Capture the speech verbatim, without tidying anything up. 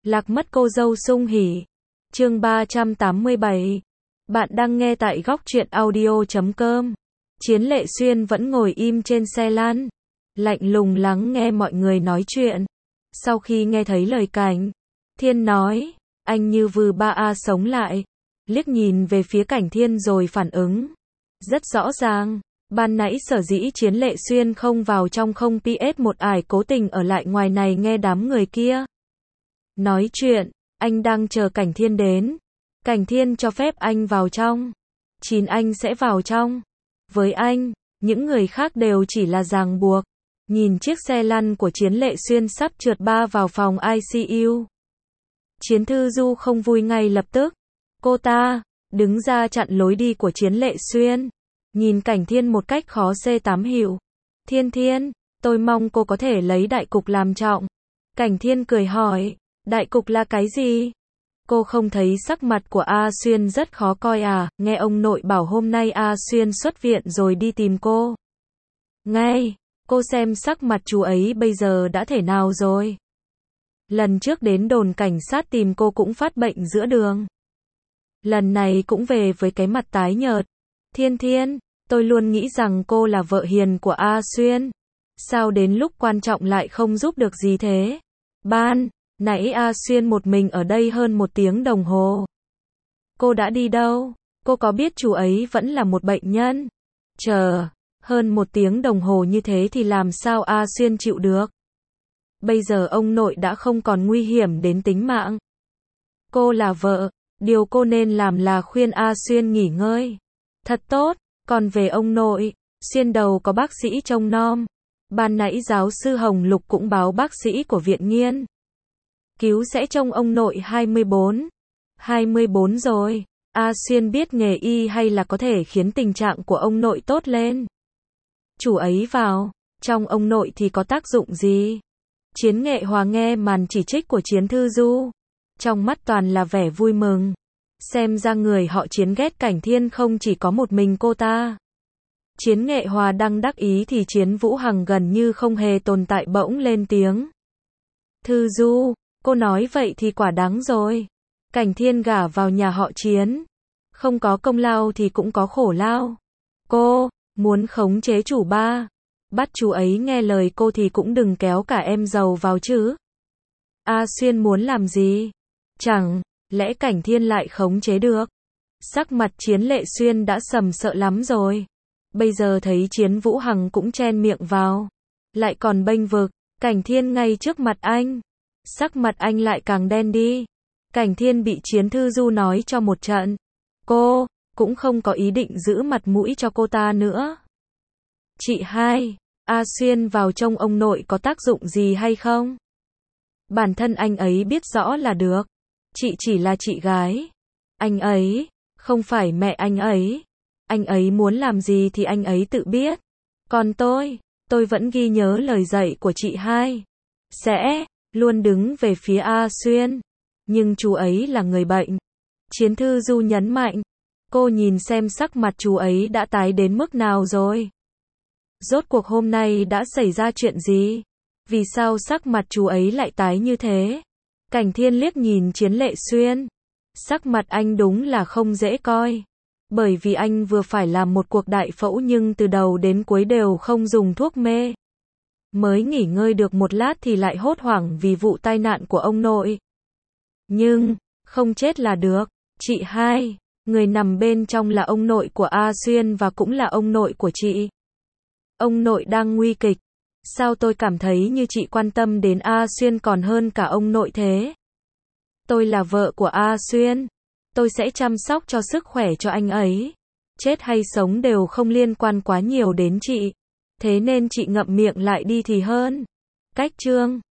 Lạc mất cô dâu sung hỉ. Chương ba trăm tám mươi bảy. Bạn đang nghe tại góc truyện audio chấm com. Chiến Lệ Xuyên vẫn ngồi im trên xe lăn, lạnh lùng lắng nghe mọi người nói chuyện. Sau khi nghe thấy lời Cảnh Thiên nói, anh như vừ ba a sống lại, liếc nhìn về phía Cảnh Thiên rồi phản ứng. Rất rõ ràng, ban nãy sở dĩ Chiến Lệ Xuyên không vào trong không pê ét một ải cố tình ở lại ngoài này nghe đám người kia nói chuyện, anh đang chờ Cảnh Thiên đến. Cảnh Thiên cho phép anh vào trong, chín anh sẽ vào trong. Với anh, những người khác đều chỉ là ràng buộc. Nhìn chiếc xe lăn của Chiến Lệ Xuyên sắp trượt ba vào phòng i xê u. Chiến Thư Du không vui ngay lập tức. Cô ta đứng ra chặn lối đi của Chiến Lệ Xuyên, nhìn Cảnh Thiên một cách khó xê tám hiểu. Thiên Thiên, tôi mong cô có thể lấy đại cục làm trọng. Cảnh Thiên cười hỏi, đại cục là cái gì? Cô không thấy sắc mặt của A Xuyên rất khó coi à? Nghe ông nội bảo hôm nay A Xuyên xuất viện rồi đi tìm cô. Ngay, cô xem sắc mặt chú ấy bây giờ đã thể nào rồi? Lần trước đến đồn cảnh sát tìm cô cũng phát bệnh giữa đường. Lần này cũng về với cái mặt tái nhợt. Thiên Thiên, tôi luôn nghĩ rằng cô là vợ hiền của A Xuyên. Sao đến lúc quan trọng lại không giúp được gì thế? Ban nãy A Xuyên một mình ở đây hơn một tiếng đồng hồ. Cô đã đi đâu? Cô có biết chú ấy vẫn là một bệnh nhân? Chờ, hơn một tiếng đồng hồ như thế thì làm sao A Xuyên chịu được? Bây giờ ông nội đã không còn nguy hiểm đến tính mạng. Cô là vợ, điều cô nên làm là khuyên A Xuyên nghỉ ngơi. Thật tốt, còn về ông nội, Xuyên đầu có bác sĩ trông nom. Ban nãy giáo sư Hồng Lục cũng báo bác sĩ của viện nghiên cứu sẽ trông ông nội hai mươi bốn. hai mươi bốn rồi. A Xuyên biết nghề y hay là có thể khiến tình trạng của ông nội tốt lên. Chủ ấy vào, trong ông nội thì có tác dụng gì? Chiến Nghệ Hòa nghe màn chỉ trích của Chiến Thư Du, trong mắt toàn là vẻ vui mừng. Xem ra người họ Chiến ghét Cảnh Thiên không chỉ có một mình cô ta. Chiến Nghệ Hòa đang đắc ý thì Chiến Vũ Hằng gần như không hề tồn tại bỗng lên tiếng. Thư Du, cô nói vậy thì quả đáng rồi. Cảnh Thiên gả vào nhà họ Chiến, không có công lao thì cũng có khổ lao. Cô muốn khống chế chủ ba, bắt chú ấy nghe lời cô thì cũng đừng kéo cả em giàu vào chứ. A Xuyên muốn làm gì? Chẳng lẽ Cảnh Thiên lại khống chế được? Sắc mặt Chiến Lệ Xuyên đã sầm sợ lắm rồi. Bây giờ thấy Chiến Vũ Hằng cũng chen miệng vào, lại còn bênh vực Cảnh Thiên ngay trước mặt anh. Sắc mặt anh lại càng đen đi. Cảnh Thiên bị Chiến Thư Du nói cho một trận. Cô cũng không có ý định giữ mặt mũi cho cô ta nữa. Chị hai, A Xuyên vào trông ông nội có tác dụng gì hay không? Bản thân anh ấy biết rõ là được. Chị chỉ là chị gái. Anh ấy không phải mẹ anh ấy. Anh ấy muốn làm gì thì anh ấy tự biết. Còn tôi, tôi vẫn ghi nhớ lời dạy của chị hai. Sẽ luôn đứng về phía A Xuyên. Nhưng chú ấy là người bệnh. Chiến Thư Du nhấn mạnh. Cô nhìn xem sắc mặt chú ấy đã tái đến mức nào rồi. Rốt cuộc hôm nay đã xảy ra chuyện gì? Vì sao sắc mặt chú ấy lại tái như thế? Cảnh Thiên liếc nhìn Chiến Lệ Xuyên. Sắc mặt anh đúng là không dễ coi. Bởi vì anh vừa phải làm một cuộc đại phẫu nhưng từ đầu đến cuối đều không dùng thuốc mê. Mới nghỉ ngơi được một lát thì lại hốt hoảng vì vụ tai nạn của ông nội. Nhưng, không chết là được. Chị hai, người nằm bên trong là ông nội của A Xuyên và cũng là ông nội của chị. Ông nội đang nguy kịch. Sao tôi cảm thấy như chị quan tâm đến A Xuyên còn hơn cả ông nội thế? Tôi là vợ của A Xuyên. Tôi sẽ chăm sóc cho sức khỏe cho anh ấy. Chết hay sống đều không liên quan quá nhiều đến chị. Thế nên chị ngậm miệng lại đi thì hơn. Cách chương